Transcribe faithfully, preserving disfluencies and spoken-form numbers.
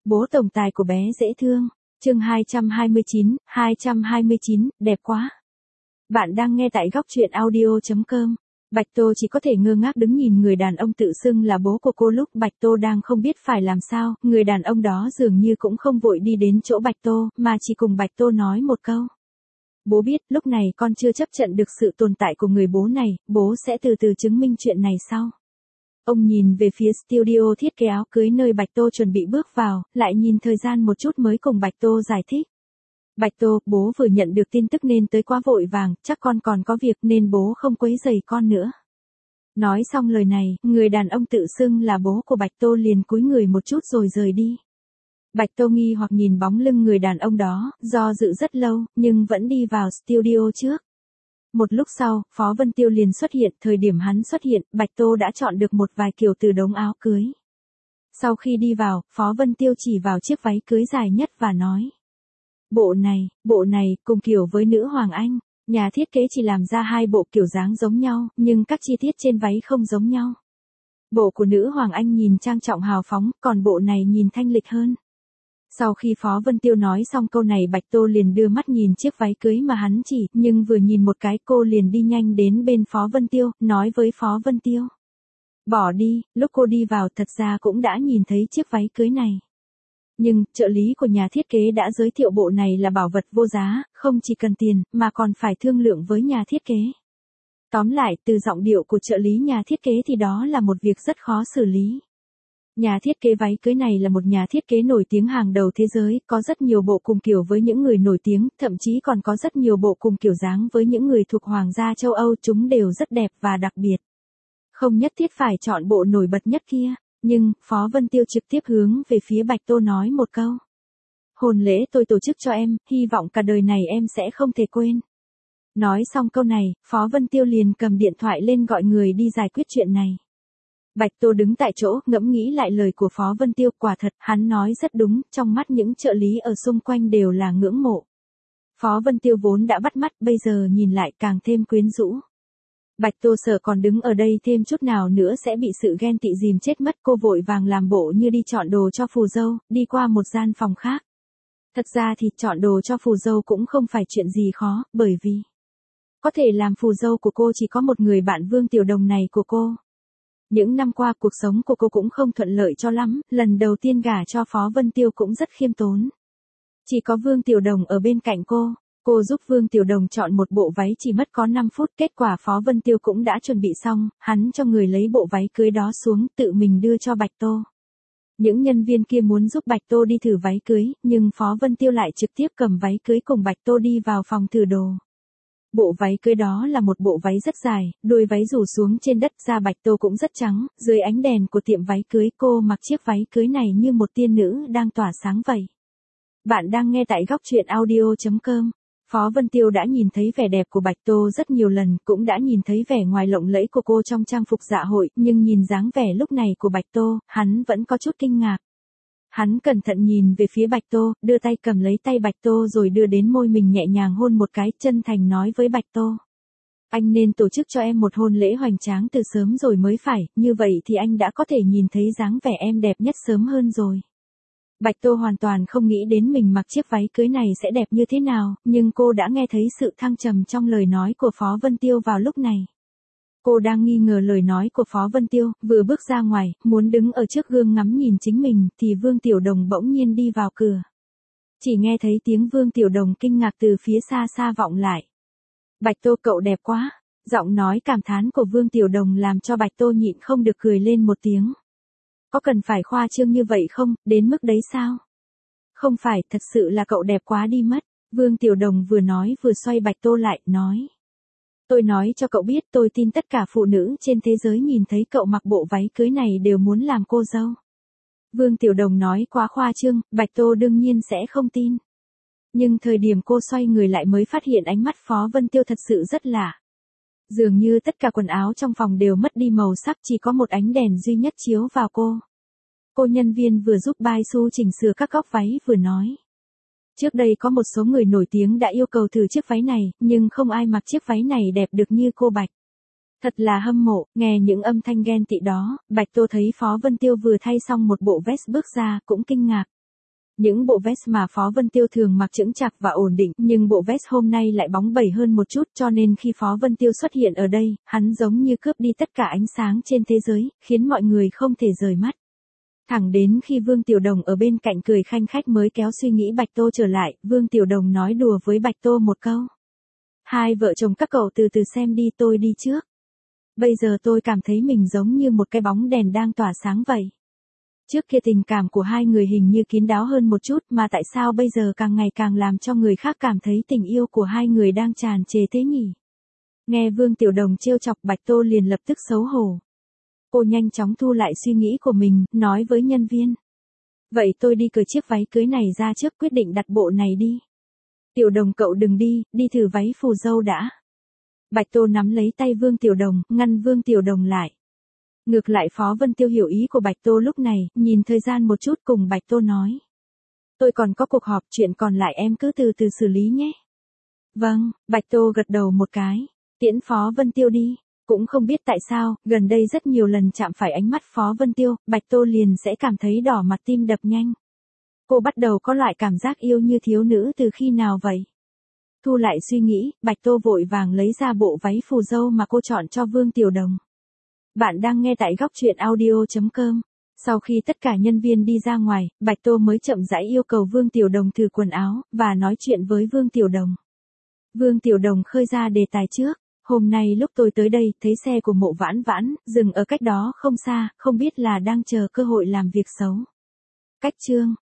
Bố tổng tài của bé dễ thương. Chương hai trăm hai mươi chín, hai trăm hai mươi chín, đẹp quá. Bạn đang nghe tại góc truyện audio chấm com. Bạch Tô chỉ có thể ngơ ngác đứng nhìn người đàn ông tự xưng là bố của cô lúc Bạch Tô đang không biết phải làm sao, người đàn ông đó dường như cũng không vội đi đến chỗ Bạch Tô, mà chỉ cùng Bạch Tô nói một câu. Bố biết, lúc này con chưa chấp nhận được sự tồn tại của người bố này, bố sẽ từ từ chứng minh chuyện này sau. Ông nhìn về phía studio thiết kế áo cưới nơi Bạch Tô chuẩn bị bước vào, lại nhìn thời gian một chút mới cùng Bạch Tô giải thích. Bạch Tô, bố vừa nhận được tin tức nên tới quá vội vàng, chắc con còn có việc nên bố không quấy rầy con nữa. Nói xong lời này, người đàn ông tự xưng là bố của Bạch Tô liền cúi người một chút rồi rời đi. Bạch Tô nghi hoặc nhìn bóng lưng người đàn ông đó, do dự rất lâu, nhưng vẫn đi vào studio trước. Một lúc sau, Phó Vân Tiêu liền xuất hiện, thời điểm hắn xuất hiện, Bạch Tô đã chọn được một vài kiểu từ đống áo cưới. Sau khi đi vào, Phó Vân Tiêu chỉ vào chiếc váy cưới dài nhất và nói. Bộ này, bộ này, cùng kiểu với nữ Hoàng Anh, nhà thiết kế chỉ làm ra hai bộ kiểu dáng giống nhau, nhưng các chi tiết trên váy không giống nhau. Bộ của nữ Hoàng Anh nhìn trang trọng hào phóng, còn bộ này nhìn thanh lịch hơn. Sau khi Phó Vân Tiêu nói xong câu này Bạch Tô liền đưa mắt nhìn chiếc váy cưới mà hắn chỉ, nhưng vừa nhìn một cái cô liền đi nhanh đến bên Phó Vân Tiêu, nói với Phó Vân Tiêu. Bỏ đi, lúc cô đi vào thật ra cũng đã nhìn thấy chiếc váy cưới này. Nhưng, trợ lý của nhà thiết kế đã giới thiệu bộ này là bảo vật vô giá, không chỉ cần tiền, mà còn phải thương lượng với nhà thiết kế. Tóm lại, từ giọng điệu của trợ lý nhà thiết kế thì đó là một việc rất khó xử lý. Nhà thiết kế váy cưới này là một nhà thiết kế nổi tiếng hàng đầu thế giới, có rất nhiều bộ cùng kiểu với những người nổi tiếng, thậm chí còn có rất nhiều bộ cùng kiểu dáng với những người thuộc Hoàng gia châu Âu, chúng đều rất đẹp và đặc biệt. Không nhất thiết phải chọn bộ nổi bật nhất kia, nhưng, Phó Vân Tiêu trực tiếp hướng về phía Bạch Tô nói một câu. Hôn lễ tôi tổ chức cho em, hy vọng cả đời này em sẽ không thể quên. Nói xong câu này, Phó Vân Tiêu liền cầm điện thoại lên gọi người đi giải quyết chuyện này. Bạch Tô đứng tại chỗ, ngẫm nghĩ lại lời của Phó Vân Tiêu, quả thật, hắn nói rất đúng, trong mắt những trợ lý ở xung quanh đều là ngưỡng mộ. Phó Vân Tiêu vốn đã bắt mắt, bây giờ nhìn lại càng thêm quyến rũ. Bạch Tô sợ còn đứng ở đây thêm chút nào nữa sẽ bị sự ghen tị dìm chết mất, cô vội vàng làm bộ như đi chọn đồ cho phù dâu, đi qua một gian phòng khác. Thật ra thì chọn đồ cho phù dâu cũng không phải chuyện gì khó, bởi vì có thể làm phù dâu của cô chỉ có một người bạn Vương Tiểu Đồng này của cô. Những năm qua cuộc sống của cô cũng không thuận lợi cho lắm, lần đầu tiên gả cho Phó Vân Tiêu cũng rất khiêm tốn. Chỉ có Vương Tiểu Đồng ở bên cạnh cô, cô giúp Vương Tiểu Đồng chọn một bộ váy chỉ mất có năm phút, kết quả Phó Vân Tiêu cũng đã chuẩn bị xong, hắn cho người lấy bộ váy cưới đó xuống, tự mình đưa cho Bạch Tô. Những nhân viên kia muốn giúp Bạch Tô đi thử váy cưới, nhưng Phó Vân Tiêu lại trực tiếp cầm váy cưới cùng Bạch Tô đi vào phòng thử đồ. Bộ váy cưới đó là một bộ váy rất dài, đuôi váy rủ xuống trên đất, da Bạch Tô cũng rất trắng, dưới ánh đèn của tiệm váy cưới cô mặc chiếc váy cưới này như một tiên nữ đang tỏa sáng vậy. Bạn đang nghe tại góc truyện audio chấm com. Phó Vân Tiêu đã nhìn thấy vẻ đẹp của Bạch Tô rất nhiều lần, cũng đã nhìn thấy vẻ ngoài lộng lẫy của cô trong trang phục dạ hội, nhưng nhìn dáng vẻ lúc này của Bạch Tô, hắn vẫn có chút kinh ngạc. Hắn cẩn thận nhìn về phía Bạch Tô, đưa tay cầm lấy tay Bạch Tô rồi đưa đến môi mình nhẹ nhàng hôn một cái, chân thành nói với Bạch Tô. Anh nên tổ chức cho em một hôn lễ hoành tráng từ sớm rồi mới phải, như vậy thì anh đã có thể nhìn thấy dáng vẻ em đẹp nhất sớm hơn rồi. Bạch Tô hoàn toàn không nghĩ đến mình mặc chiếc váy cưới này sẽ đẹp như thế nào, nhưng cô đã nghe thấy sự thăng trầm trong lời nói của Phó Vân Tiêu vào lúc này. Cô đang nghi ngờ lời nói của Phó Vân Tiêu, vừa bước ra ngoài, muốn đứng ở trước gương ngắm nhìn chính mình, thì Vương Tiểu Đồng bỗng nhiên đi vào cửa. Chỉ nghe thấy tiếng Vương Tiểu Đồng kinh ngạc từ phía xa xa vọng lại. Bạch Tô cậu đẹp quá, giọng nói cảm thán của Vương Tiểu Đồng làm cho Bạch Tô nhịn không được cười lên một tiếng. Có cần phải khoa trương như vậy không, đến mức đấy sao? Không phải, thật sự là cậu đẹp quá đi mất, Vương Tiểu Đồng vừa nói vừa xoay Bạch Tô lại, nói. Tôi nói cho cậu biết, tôi tin tất cả phụ nữ trên thế giới nhìn thấy cậu mặc bộ váy cưới này đều muốn làm cô dâu. Vương Tiểu Đồng nói quá khoa trương, Bạch Tô đương nhiên sẽ không tin. Nhưng thời điểm cô xoay người lại mới phát hiện ánh mắt Phó Vân Tiêu thật sự rất lạ. Dường như tất cả quần áo trong phòng đều mất đi màu sắc, chỉ có một ánh đèn duy nhất chiếu vào cô. Cô nhân viên vừa giúp Bai Su chỉnh sửa các góc váy vừa nói. Trước đây có một số người nổi tiếng đã yêu cầu thử chiếc váy này, nhưng không ai mặc chiếc váy này đẹp được như cô Bạch. Thật là hâm mộ, nghe những âm thanh ghen tị đó, Bạch Tô thấy Phó Vân Tiêu vừa thay xong một bộ vest bước ra, cũng kinh ngạc. Những bộ vest mà Phó Vân Tiêu thường mặc chững chạc và ổn định, nhưng bộ vest hôm nay lại bóng bẩy hơn một chút, cho nên khi Phó Vân Tiêu xuất hiện ở đây, hắn giống như cướp đi tất cả ánh sáng trên thế giới, khiến mọi người không thể rời mắt. Thẳng đến khi Vương Tiểu Đồng ở bên cạnh cười khanh khách mới kéo suy nghĩ Bạch Tô trở lại, Vương Tiểu Đồng nói đùa với Bạch Tô một câu. Hai vợ chồng các cậu từ từ xem đi, tôi đi trước. Bây giờ tôi cảm thấy mình giống như một cái bóng đèn đang tỏa sáng vậy. Trước kia tình cảm của hai người hình như kín đáo hơn một chút, mà tại sao bây giờ càng ngày càng làm cho người khác cảm thấy tình yêu của hai người đang tràn trề thế nhỉ? Nghe Vương Tiểu Đồng trêu chọc, Bạch Tô liền lập tức xấu hổ. Cô nhanh chóng thu lại suy nghĩ của mình, nói với nhân viên. Vậy tôi đi cởi chiếc váy cưới này ra trước, quyết định đặt bộ này đi. Tiểu Đồng cậu đừng đi, đi thử váy phù dâu đã. Bạch Tô nắm lấy tay Vương Tiểu Đồng, ngăn Vương Tiểu Đồng lại. Ngược lại Phó Vân Tiêu hiểu ý của Bạch Tô lúc này, nhìn thời gian một chút cùng Bạch Tô nói. Tôi còn có cuộc họp, chuyện còn lại em cứ từ từ xử lý nhé. Vâng, Bạch Tô gật đầu một cái, tiễn Phó Vân Tiêu đi. Cũng không biết tại sao, gần đây rất nhiều lần chạm phải ánh mắt Phó Vân Tiêu, Bạch Tô liền sẽ cảm thấy đỏ mặt, tim đập nhanh. Cô bắt đầu có loại cảm giác yêu như thiếu nữ từ khi nào vậy? Thu lại suy nghĩ, Bạch Tô vội vàng lấy ra bộ váy phù dâu mà cô chọn cho Vương Tiểu Đồng. Bạn đang nghe tại góc truyện audio chấm com. Sau khi tất cả nhân viên đi ra ngoài, Bạch Tô mới chậm rãi yêu cầu Vương Tiểu Đồng thử quần áo, và nói chuyện với Vương Tiểu Đồng. Vương Tiểu Đồng khơi ra đề tài trước. Hôm nay lúc tôi tới đây, thấy xe của Mộ Vãn Vãn, dừng ở cách đó không xa, không biết là đang chờ cơ hội làm việc xấu. Cách chương.